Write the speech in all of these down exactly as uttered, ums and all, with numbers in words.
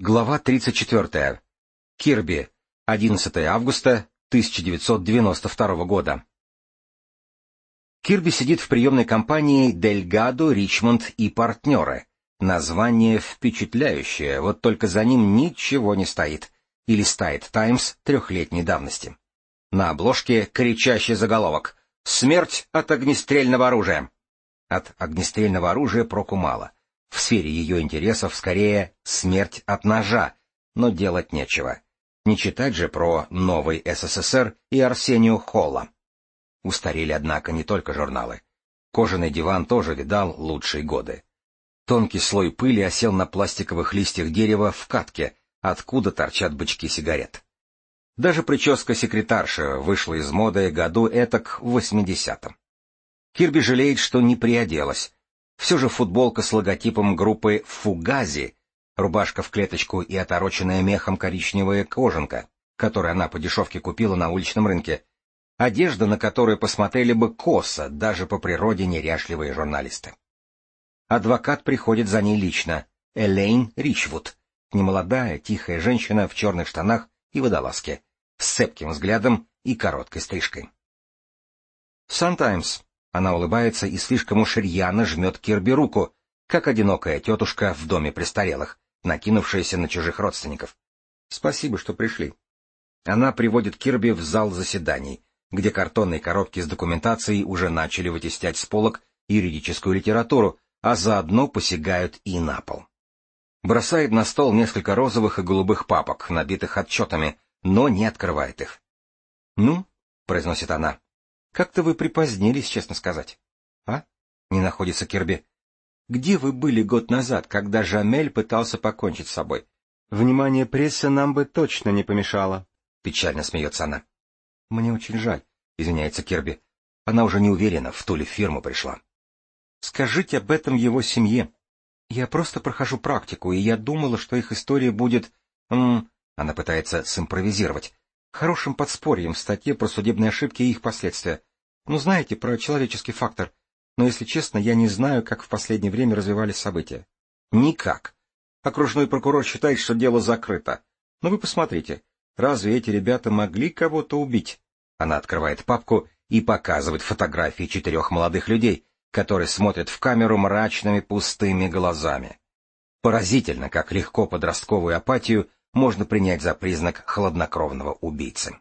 Глава тридцать четвёртая. Кирби. одиннадцатое августа тысяча девятьсот девяносто второго года. Кирби сидит в приемной компании Дельгадо, Ричмонд и партнеры. Название впечатляющее, вот только за ним ничего не стоит. И листает «Таймс» трехлетней давности. На обложке кричащий заголовок «Смерть от огнестрельного оружия». От огнестрельного оружия проку мало. В сфере ее интересов скорее смерть от ножа, но делать нечего. Не читать же про новый СССР и Арсению Холла. Устарели, однако, не только журналы. Кожаный диван тоже видал лучшие годы. Тонкий слой пыли осел на пластиковых листьях дерева в катке, откуда торчат бычки сигарет. Даже прическа секретарши вышла из моды году этак в восьмидесятом. Кирби жалеет, что не приоделась. Все же футболка с логотипом группы «Фугази», рубашка в клеточку и отороченная мехом коричневая кожанка, которую она по дешевке купила на уличном рынке, одежда, на которую посмотрели бы косо даже по природе неряшливые журналисты. Адвокат приходит за ней лично, Элейн Ричвуд, немолодая, тихая женщина в черных штанах и водолазке, с цепким взглядом и короткой стрижкой. «Sun-Times». Она улыбается и слишком уж рьяно жмет Кирби руку, как одинокая тетушка в доме престарелых, накинувшаяся на чужих родственников. «Спасибо, что пришли». Она приводит Кирби в зал заседаний, где картонные коробки с документацией уже начали вытеснять с полок юридическую литературу, а заодно посягают и на пол. Бросает на стол несколько розовых и голубых папок, набитых отчетами, но не открывает их. «Ну», — произносит она, — «как-то вы припозднились, честно сказать». «А?» — не находится Кирби. «Где вы были год назад, когда Жамель пытался покончить с собой? Внимание прессы нам бы точно не помешало». Печально смеется она. «Мне очень жаль», — извиняется Кирби. Она уже не уверена, в ту ли фирму пришла. «Скажите об этом его семье. Я просто прохожу практику, и я думала, что их история будет...» м Она пытается симпровизировать. «Хорошим подспорьем в статье про судебные ошибки и их последствия. Ну, знаете, про человеческий фактор. Но, если честно, я не знаю, как в последнее время развивались события». «Никак. Окружной прокурор считает, что дело закрыто. Но вы посмотрите, разве эти ребята могли кого-то убить?» Она открывает папку и показывает фотографии четырех молодых людей, которые смотрят в камеру мрачными пустыми глазами. Поразительно, как легко подростковую апатию можно принять за признак хладнокровного убийцы.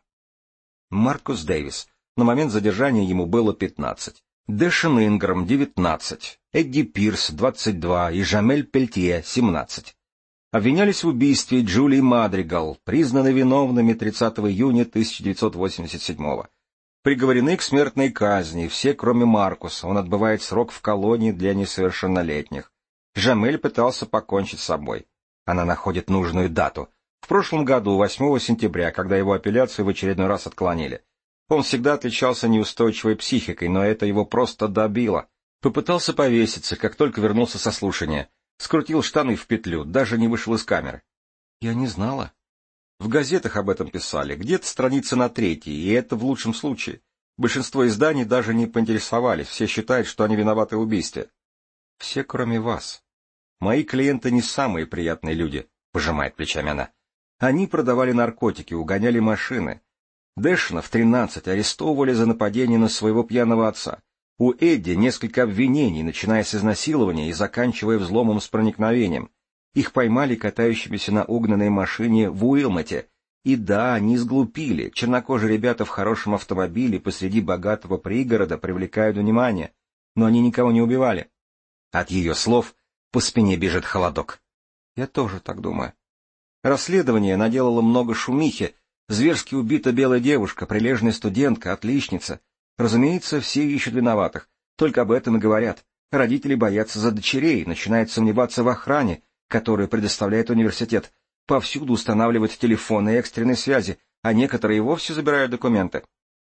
Маркус Дэвис. На момент задержания ему было пятнадцать. Дэшен Инграм — девятнадцать. Эдди Пирс — двадцать два. И Жамель Пельтье — семнадцать. Обвинялись в убийстве Джулии Мадригал, признаны виновными тридцатого июня тысяча девятьсот восемьдесят седьмого. Приговорены к смертной казни, все, кроме Маркуса, он отбывает срок в колонии для несовершеннолетних. Жамель пытался покончить с собой. Она находит нужную дату. В прошлом году, восьмого сентября, когда его апелляцию в очередной раз отклонили. Он всегда отличался неустойчивой психикой, но это его просто добило. Попытался повеситься, как только вернулся со слушания. Скрутил штаны в петлю, даже не вышел из камеры. Я не знала. В газетах об этом писали, где-то страница на третьей, и это в лучшем случае. Большинство изданий даже не поинтересовались, все считают, что они виноваты в убийстве. Все, кроме вас. Мои клиенты не самые приятные люди, пожимает плечами она. Они продавали наркотики, угоняли машины. Дэшена в тринадцать арестовывали за нападение на своего пьяного отца. У Эдди несколько обвинений, начиная с изнасилования и заканчивая взломом с проникновением. Их поймали катающимися на угнанной машине в Уилмоте. И да, они сглупили. Чернокожие ребята в хорошем автомобиле посреди богатого пригорода привлекают внимание. Но они никого не убивали. От ее слов по спине бежит холодок. Я тоже так думаю. Расследование наделало много шумихи. Зверски убита белая девушка, прилежная студентка, отличница. Разумеется, все ищут виноватых. Только об этом и говорят. Родители боятся за дочерей, начинают сомневаться в охране, которую предоставляет университет. Повсюду устанавливают телефоны экстренной связи, а некоторые и вовсе забирают документы.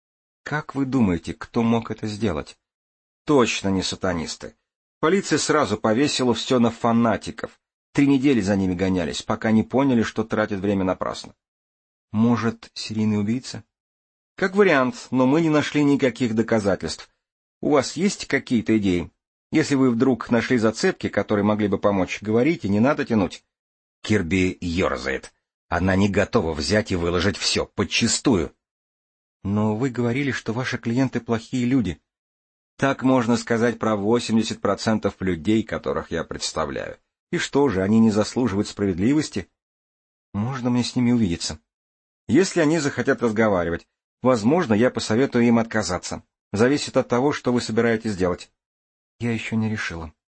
Как вы думаете, кто мог это сделать? Точно не сатанисты. Полиция сразу повесила все на фанатиков. Три недели за ними гонялись, пока не поняли, что тратят время напрасно. Может, серийный убийца? Как вариант, но мы не нашли никаких доказательств. У вас есть какие-то идеи? Если вы вдруг нашли зацепки, которые могли бы помочь, говорите, не надо тянуть. Кирби ерзает. Она не готова взять и выложить все, подчистую. Но вы говорили, что ваши клиенты плохие люди. Так можно сказать про восемьдесят процентов людей, которых я представляю. И что же, они не заслуживают справедливости? Можно мне с ними увидеться? Если они захотят разговаривать, возможно, я посоветую им отказаться. Зависит от того, что вы собираетесь делать. Я еще не решила.